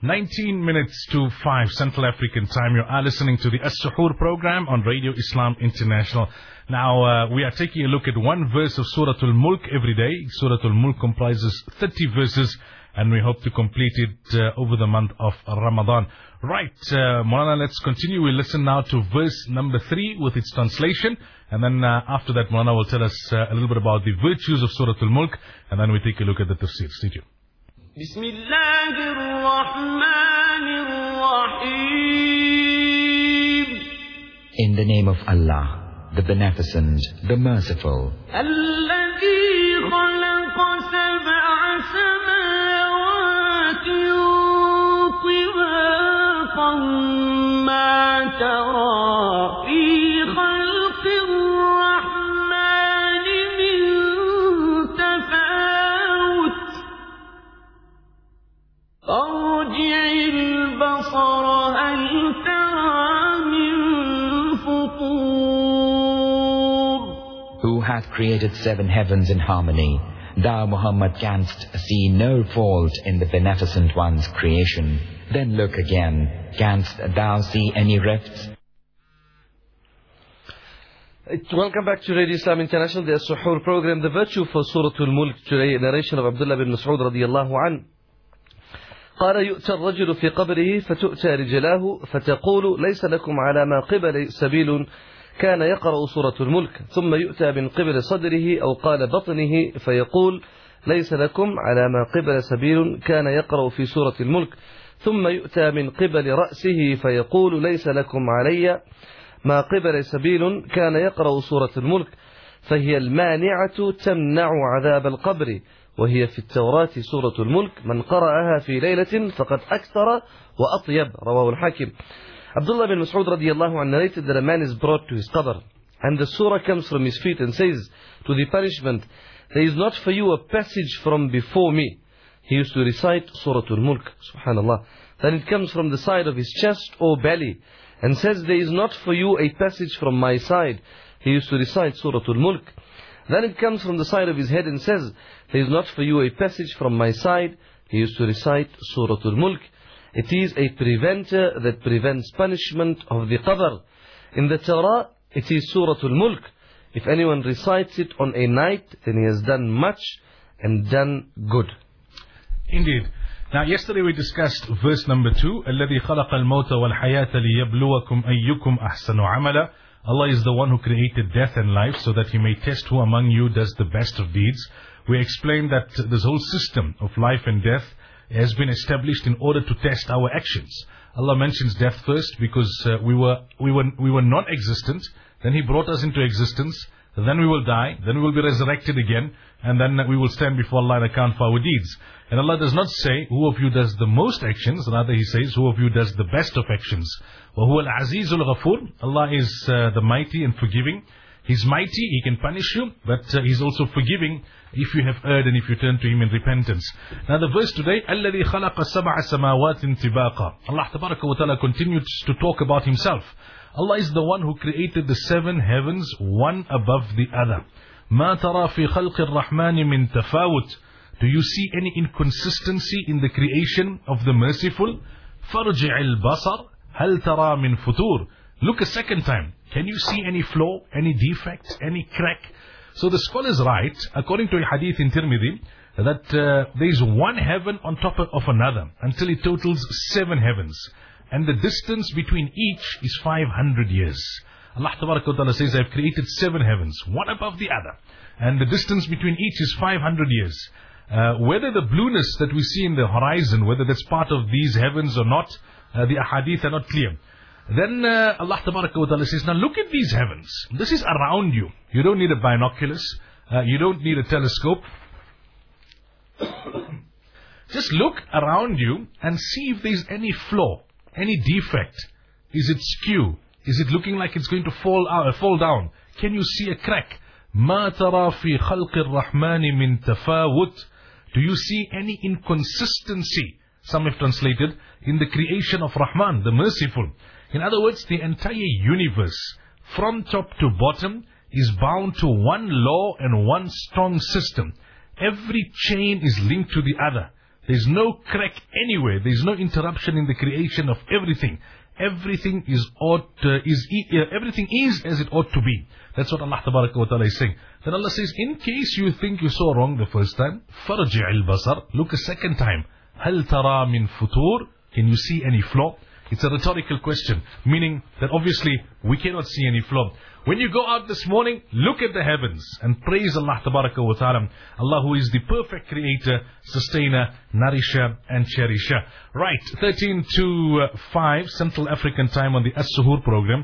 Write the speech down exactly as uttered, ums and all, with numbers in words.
nineteen minutes to five Central African time. You are listening to the As-Suhoor program on Radio Islam International. Now, uh, we are taking a look at one verse of Surah Al-Mulk every day. Surah Al-Mulk comprises thirty verses, and we hope to complete it uh, over the month of Ramadan. Right, uh, Maulana, let's continue. We'll listen now to verse number three with its translation. And then uh, after that, Maulana will tell us uh, a little bit about the virtues of Surah Al-Mulk. And then we take a look at the tafsir. Stay tuned. Bismillahir Rahmanir Rahim. In the name of Allah, the Beneficent, the Merciful. الذي خلق سبع سماوات طباقا ما ترى في خلق الرحمن من تفاوت فارجع البصر هل ترى من فطور. Who hath created seven heavens in harmony? Thou, Muhammad, canst see no fault in the Beneficent One's creation. Then look again. Canst thou see any rifts? Welcome back to Radio Islam International, the As-Suhoor program. The virtue for Surah Al-Mulk today, a narration of Abdullah bin Mas'ud radiyallahu anhu. قال يؤتى الرجل في قبره فتؤتى رجلاه فتقول ليس لكم على ما قبل سبيل كان يقرأ سورة الملك ثم يؤتى من قبل صدره أو قال بطنه فيقول ليس لكم على ما قبل سبيل كان يقرأ في سورة الملك ثم يؤتى من قبل رأسه فيقول ليس لكم علي ما قبل سبيل كان يقرأ سورة الملك فهي المانعة تمنع عذاب القبر وهي في التوراة سورة الملك من قرأها في ليلة فقد أكثر وأطيب. رواه الحاكم. Abdullah bin Mas'ud radiyallahu anhu narrated that a man is brought to his qabr, and the surah comes from his feet and says to the punishment, there is not for you a passage from before me. He used to recite Surah Al-Mulk, subhanallah. Then it comes from the side of his chest or belly and says, there is not for you a passage from my side. He used to recite Surah Al-Mulk. Then it comes from the side of his head and says, there is not for you a passage from my side. He used to recite Surah Al-Mulk. It is a preventer that prevents punishment of the qabr. In the Torah, it is Surah Al-Mulk. If anyone recites it on a night, then he has done much and done good. Indeed. Now, yesterday we discussed verse number two. الَّذِي خَلَقَ الْمَوْتَ وَالْحَيَاةَ لِيَبْلُوَكُمْ أَيُّكُمْ أَحْسَنُ عَمَلًا. Allah is the one who created death and life so that He may test who among you does the best of deeds. We explained that this whole system of life and death has been established in order to test our actions. Allah mentions death first because uh, we were we were we were non-existent. Then He brought us into existence. Then we will die. Then we will be resurrected again, and then we will stand before Allah and account for our deeds. And Allah does not say who of you does the most actions. Rather, He says who of you does the best of actions. وَهُوَ الْعَزِيزُ الْغَفُورُ. Allah is uh, the mighty and forgiving. He's mighty, He can punish you, but uh, He's also forgiving if you have erred and if you turn to Him in repentance. Now the verse today, الَّذِي خَلَقَ سَبْعَ سَمَاوَاتٍ طِبَاقًا. Allah Tabaraka wa Ta'ala continues to talk about Himself. Allah is the one who created the seven heavens, one above the other. مَا تَرَى فِي خَلْقِ الرَّحْمَنِ مِنْ تَفَاوُتٍ. Do you see any inconsistency in the creation of the Merciful? فَارْجِعِ الْبَصَرِ هَلْ تَرَى مِنْ فُتُورٍ. Look a second time. Can you see any flaw, any defect, any crack? So the scholars write, according to a hadith in Tirmidhi, that uh, there is one heaven on top of another until it totals seven heavens. And the distance between each is five hundred years. Allah Tabaraka wa Ta'ala says, I have created seven heavens, one above the other. And the distance between each is five hundred years. Uh, whether the blueness that we see in the horizon, whether that's part of these heavens or not, uh, the ahadith are not clear. Then uh, Allah Tabaraka wa Ta'ala says, now look at these heavens. This is around you. You don't need a binoculars. Uh, you don't need a telescope. Just look around you and see if there's any flaw, any defect. Is it skew? Is it looking like it's going to fall out, fall down? Can you see a crack? مَا تَرَى فِي خَلْقِ الرَّحْمَنِ مِنْ تَفَاوُتٍ. Do you see any inconsistency? Some have translated, in the creation of Rahman, the Merciful. In other words, the entire universe, from top to bottom, is bound to one law and one strong system. Every chain is linked to the other. There's no crack anywhere. There's no interruption in the creation of everything. Everything is ought, uh, is uh, everything is as it ought to be. That's what Allah Tabaraka wa Ta'ala is saying. Then Allah says, in case you think you saw wrong the first time, فَرْجِعِ الْبَصَرِ, look a second time. هَلْ تَرَى مِنْ فُتُورٍ, can you see any flaw? It's a rhetorical question, meaning that obviously we cannot see any flaw. When you go out this morning, look at the heavens and praise Allah Tabaraka wa Ta'ala. Allah who is the perfect creator, sustainer, nourisher and cherisher. Right, thirteen to five Central African time on the As-Suhoor program.